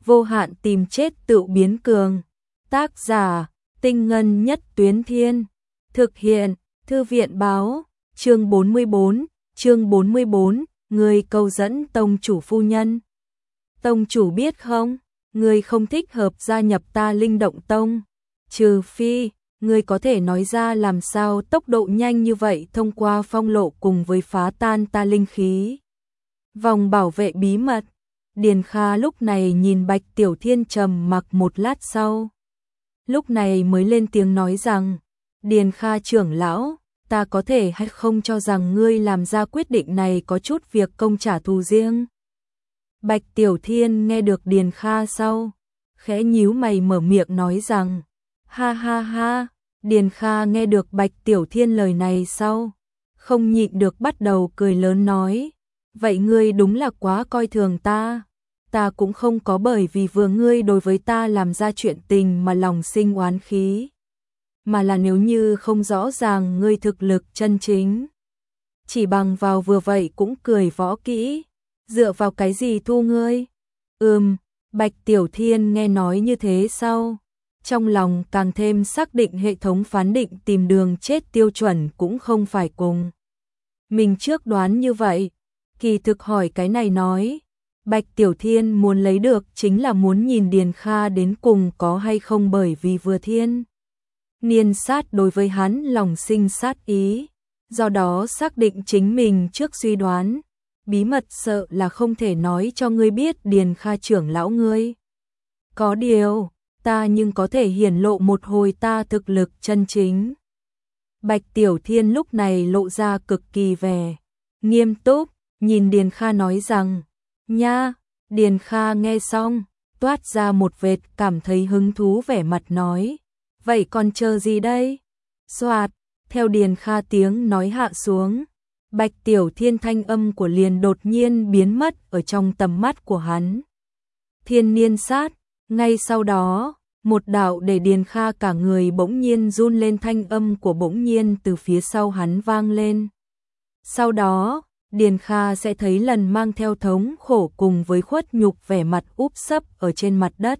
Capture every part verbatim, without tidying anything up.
vô hạn tìm chết tự biến cường. Tác giả, Tinh Ngân Nhất Tuyến Thiên. Thực hiện, Thư viện báo, chương bốn mươi bốn, chương bốn mươi bốn, người câu dẫn tông chủ phu nhân. Tông chủ biết không, người không thích hợp gia nhập ta Linh Động Tông, trừ phi, người có thể nói ra làm sao tốc độ nhanh như vậy thông qua phong lộ cùng với phá tan ta linh khí. Vòng bảo vệ bí mật. Điền Kha lúc này nhìn Bạch Tiểu Thiên trầm mặc một lát sau. Lúc này mới lên tiếng nói rằng, Điền Kha trưởng lão, ta có thể hay không cho rằng ngươi làm ra quyết định này có chút việc công trả thù riêng. Bạch Tiểu Thiên nghe được Điền Kha sau, khẽ nhíu mày mở miệng nói rằng, ha ha ha, Điền Kha nghe được Bạch Tiểu Thiên lời này sau, không nhịn được bắt đầu cười lớn nói, vậy ngươi đúng là quá coi thường ta, ta cũng không có bởi vì vừa ngươi đối với ta làm ra chuyện tình mà lòng sinh oán khí, mà là nếu như không rõ ràng ngươi thực lực chân chính, chỉ bằng vào vừa vậy cũng cười võ kỹ, dựa vào cái gì thu ngươi? Ừm, Bạch Tiểu Thiên nghe nói như thế sau, trong lòng càng thêm xác định hệ thống phán định tìm đường chết tiêu chuẩn cũng không phải cùng mình trước đoán như vậy. Kỳ thực hỏi cái này nói, Bạch Tiểu Thiên muốn lấy được chính là muốn nhìn Điền Kha đến cùng có hay không, bởi vì vừa thiên niên sát đối với hắn lòng sinh sát ý, do đó xác định chính mình trước suy đoán, bí mật sợ là không thể nói cho ngươi biết. Điền Kha trưởng lão ngươi, có điều, ta nhưng có thể hiển lộ một hồi ta thực lực chân chính. Bạch Tiểu Thiên lúc này lộ ra cực kỳ vẻ nghiêm túc, nhìn Điền Kha nói rằng, nha. Điền Kha nghe xong, toát ra một vệt cảm thấy hứng thú vẻ mặt nói, vậy còn chờ gì đây? Soạt, theo Điền Kha tiếng nói hạ xuống, Bạch Tiểu Thiên thanh âm của liền đột nhiên biến mất ở trong tầm mắt của hắn. Thiên niên sát, ngay sau đó, một đạo để Điền Kha cả người bỗng nhiên run lên thanh âm của bỗng nhiên từ phía sau hắn vang lên. Sau đó, Điền Kha sẽ thấy lần mang theo thống khổ cùng với khuất nhục vẻ mặt úp sấp ở trên mặt đất.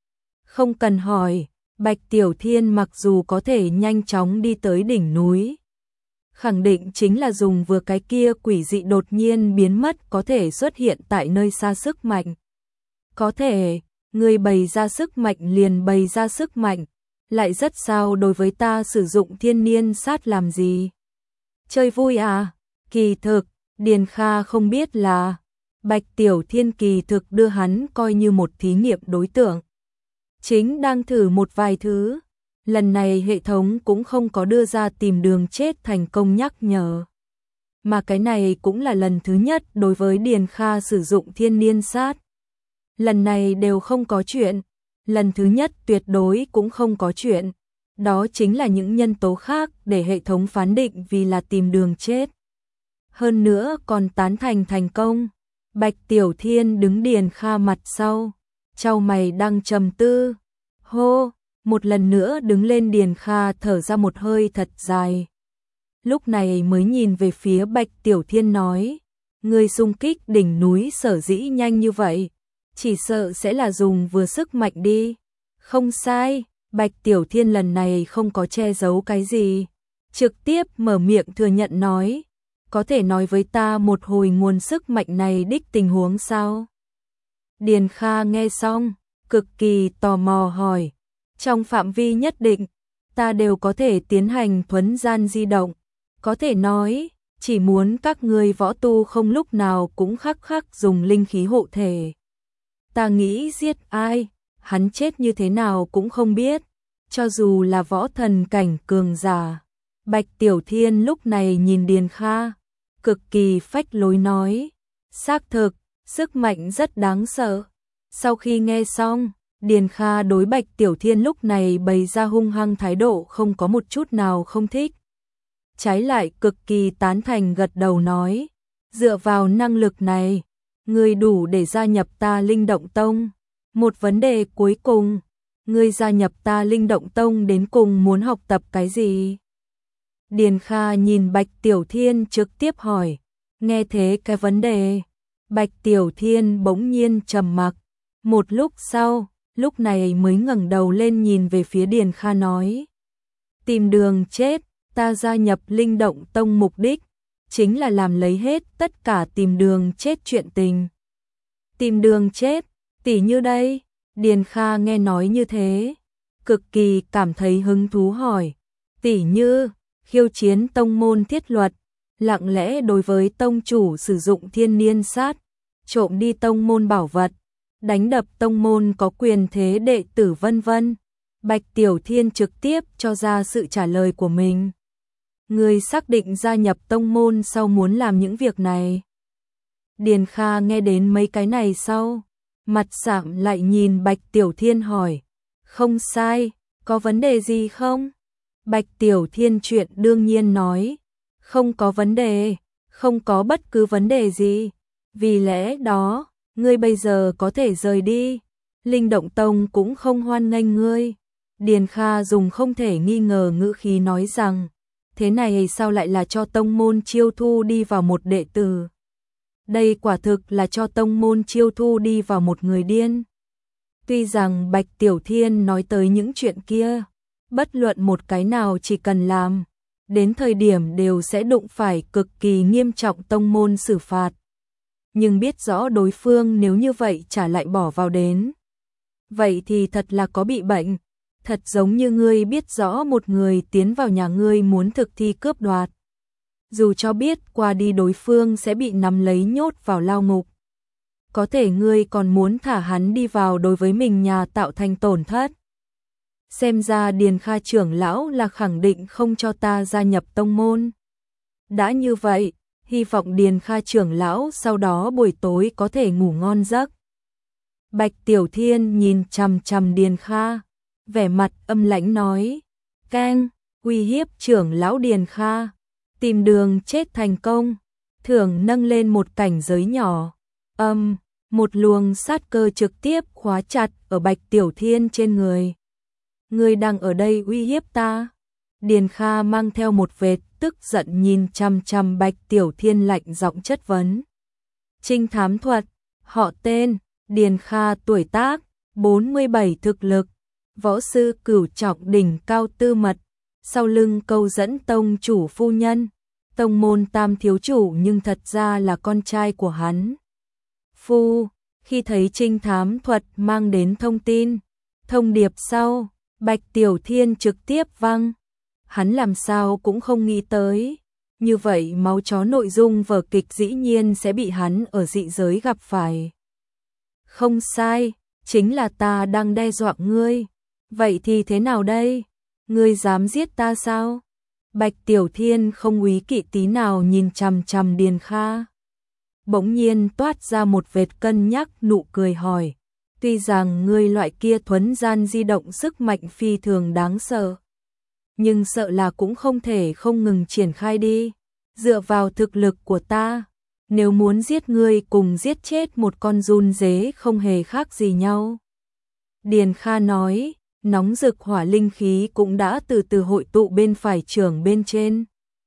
Không cần hỏi, Bạch Tiểu Thiên mặc dù có thể nhanh chóng đi tới đỉnh núi, khẳng định chính là dùng vừa cái kia quỷ dị đột nhiên biến mất có thể xuất hiện tại nơi xa sức mạnh. Có thể, người bày ra sức mạnh liền bày ra sức mạnh, lại rất sao đối với ta sử dụng thiên niên sát làm gì? Chơi vui à? Kỳ thực, Điền Kha không biết là Bạch Tiểu Thiên kỳ thực đưa hắn coi như một thí nghiệm đối tượng, chính đang thử một vài thứ. Lần này hệ thống cũng không có đưa ra tìm đường chết thành công nhắc nhở, mà cái này cũng là lần thứ nhất đối với Điền Kha sử dụng thiên niên sát. Lần này đều không có chuyện, lần thứ nhất tuyệt đối cũng không có chuyện, đó chính là những nhân tố khác để hệ thống phán định vì là tìm đường chết. Hơn nữa còn tán thành thành công. Bạch Tiểu Thiên đứng Điền Kha mặt sau, chau mày đang trầm tư. Hô, một lần nữa đứng lên. Điền Kha thở ra một hơi thật dài. Lúc này mới nhìn về phía Bạch Tiểu Thiên nói, người xung kích đỉnh núi sở dĩ nhanh như vậy, chỉ sợ sẽ là dùng vừa sức mạnh đi. Không sai, Bạch Tiểu Thiên lần này không có che giấu cái gì, trực tiếp mở miệng thừa nhận nói, có thể nói với ta một hồi nguồn sức mạnh này đích tình huống sao? Điền Kha nghe xong, cực kỳ tò mò hỏi, trong phạm vi nhất định, ta đều có thể tiến hành thuấn gian di động, có thể nói, chỉ muốn các ngươi võ tu không lúc nào cũng khắc khắc dùng linh khí hộ thể. Ta nghĩ giết ai, hắn chết như thế nào cũng không biết, cho dù là võ thần cảnh cường giả. Bạch Tiểu Thiên lúc này nhìn Điền Kha, cực kỳ phách lối nói, xác thực, sức mạnh rất đáng sợ. Sau khi nghe xong, Điền Kha đối Bạch Tiểu Thiên lúc này bày ra hung hăng thái độ không có một chút nào không thích. Trái lại cực kỳ tán thành gật đầu nói, dựa vào năng lực này, ngươi đủ để gia nhập ta Linh Động Tông. Một vấn đề cuối cùng, ngươi gia nhập ta Linh Động Tông đến cùng muốn học tập cái gì? Điền Kha nhìn Bạch Tiểu Thiên trực tiếp hỏi, nghe thế cái vấn đề, Bạch Tiểu Thiên bỗng nhiên trầm mặc, Một lúc sau, lúc này mới ngẩng đầu lên nhìn về phía Điền Kha nói. Tìm đường chết, ta gia nhập Linh Động Tông mục đích, chính là làm lấy hết tất cả tìm đường chết chuyện tình. Tìm đường chết, tỉ như đây, Điền Kha nghe nói như thế, cực kỳ cảm thấy hứng thú hỏi. Tỉ như, khiêu chiến tông môn thiết luật, lặng lẽ đối với tông chủ sử dụng thiên niên sát, trộm đi tông môn bảo vật, đánh đập tông môn có quyền thế đệ tử vân vân. Bạch Tiểu Thiên trực tiếp cho ra sự trả lời của mình. Người xác định gia nhập tông môn sau muốn làm những việc này. Điền Kha nghe đến mấy cái này sau, mặt sạm lại nhìn Bạch Tiểu Thiên hỏi. Không sai, có vấn đề gì không? Bạch Tiểu Thiên chuyện đương nhiên nói. Không có vấn đề, không có bất cứ vấn đề gì. Vì lẽ đó, ngươi bây giờ có thể rời đi. Linh Động Tông cũng không hoan nghênh ngươi. Điền Kha dùng không thể nghi ngờ ngữ khí nói rằng, thế này sao lại là cho tông môn chiêu thu đi vào một đệ tử? Đây quả thực là cho tông môn chiêu thu đi vào một người điên. Tuy rằng Bạch Tiểu Thiên nói tới những chuyện kia, bất luận một cái nào chỉ cần làm, đến thời điểm đều sẽ đụng phải cực kỳ nghiêm trọng tông môn xử phạt. Nhưng biết rõ đối phương nếu như vậy chả lại bỏ vào đến. Vậy thì thật là có bị bệnh. Thật giống như ngươi biết rõ một người tiến vào nhà ngươi muốn thực thi cướp đoạt. Dù cho biết qua đi đối phương sẽ bị nắm lấy nhốt vào lao ngục. Có thể ngươi còn muốn thả hắn đi vào đối với mình nhà tạo thành tổn thất. Xem ra Điền Kha trưởng lão là khẳng định không cho ta gia nhập tông môn. Đã như vậy, hy vọng Điền Kha trưởng lão sau đó buổi tối có thể ngủ ngon giấc. Bạch Tiểu Thiên nhìn chằm chằm Điền Kha, vẻ mặt âm lãnh nói, Cang, uy hiếp trưởng lão Điền Kha, tìm đường chết thành công, thưởng nâng lên một cảnh giới nhỏ, âm, một luồng sát cơ trực tiếp khóa chặt ở Bạch Tiểu Thiên trên người. Ngươi đang ở đây uy hiếp ta? Điền Kha mang theo một vệt tức giận nhìn chằm chằm Bạch Tiểu Thiên lạnh giọng chất vấn. Trinh thám thuật, họ tên, Điền Kha tuổi tác, bốn mươi bảy thực lực, võ sư cửu trọng đỉnh cao tư mật, sau lưng câu dẫn tông chủ phu nhân, tông môn tam thiếu chủ nhưng thật ra là con trai của hắn. Phu, khi thấy trinh thám thuật mang đến thông tin, thông điệp sau, Bạch Tiểu Thiên trực tiếp văng. Hắn làm sao cũng không nghĩ tới. Như vậy máu chó nội dung vở kịch dĩ nhiên sẽ bị hắn ở dị giới gặp phải. Không sai, chính là ta đang đe dọa ngươi. Vậy thì thế nào đây? Ngươi dám giết ta sao? Bạch Tiểu Thiên không úy kỵ tí nào nhìn chằm chằm Điền Kha. Bỗng nhiên toát ra một vệt cân nhắc nụ cười hỏi. Tuy rằng ngươi loại kia thuấn gian di động sức mạnh phi thường đáng sợ, nhưng sợ là cũng không thể không ngừng triển khai đi. Dựa vào thực lực của ta, nếu muốn giết ngươi cùng giết chết một con giun dế không hề khác gì nhau. Điền Kha nói, nóng rực hỏa linh khí cũng đã từ từ hội tụ bên phải trưởng bên trên.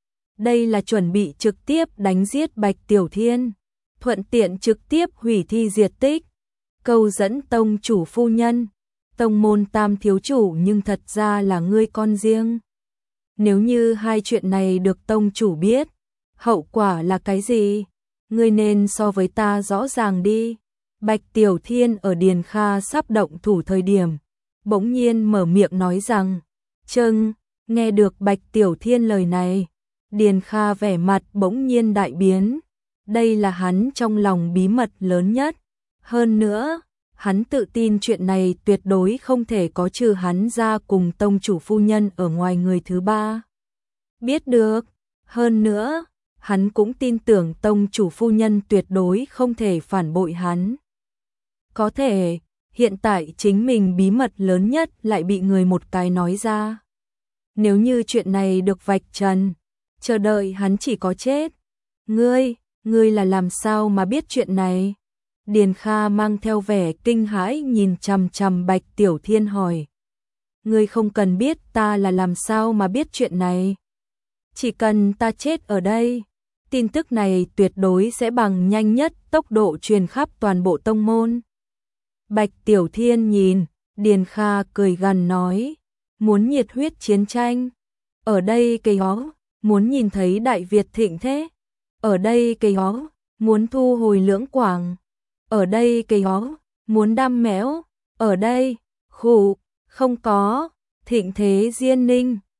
Đây là chuẩn bị trực tiếp đánh giết Bạch Tiểu Thiên, thuận tiện trực tiếp hủy thi diệt tích, câu dẫn tông chủ phu nhân, tông môn tam thiếu chủ nhưng thật ra là ngươi con riêng. Nếu như hai chuyện này được tông chủ biết, hậu quả là cái gì? Ngươi nên so với ta rõ ràng đi. Bạch Tiểu Thiên ở Điền Kha sắp động thủ thời điểm, bỗng nhiên mở miệng nói rằng, Trâng, nghe được Bạch Tiểu Thiên lời này, Điền Kha vẻ mặt bỗng nhiên đại biến. Đây là hắn trong lòng bí mật lớn nhất. Hơn nữa, hắn tự tin chuyện này tuyệt đối không thể có trừ hắn ra cùng tông chủ phu nhân ở ngoài người thứ ba biết được. Hơn nữa, hắn cũng tin tưởng tông chủ phu nhân tuyệt đối không thể phản bội hắn. Có thể, hiện tại chính mình bí mật lớn nhất lại bị người một cái nói ra. Nếu như chuyện này được vạch trần, chờ đợi hắn chỉ có chết. Ngươi, ngươi là làm sao mà biết chuyện này? Điền Kha mang theo vẻ kinh hãi nhìn chằm chằm Bạch Tiểu Thiên hỏi. Ngươi không cần biết ta là làm sao mà biết chuyện này. Chỉ cần ta chết ở đây, tin tức này tuyệt đối sẽ bằng nhanh nhất tốc độ truyền khắp toàn bộ tông môn. Bạch Tiểu Thiên nhìn, Điền Kha cười gằn nói, muốn nhiệt huyết chiến tranh, ở đây cây ó, muốn nhìn thấy Đại Việt thịnh thế, ở đây cây ó, muốn thu hồi Lưỡng Quảng, ở đây cây ó, muốn đam mẽo, ở đây, khụ, không có, thịnh thế Diên Ninh.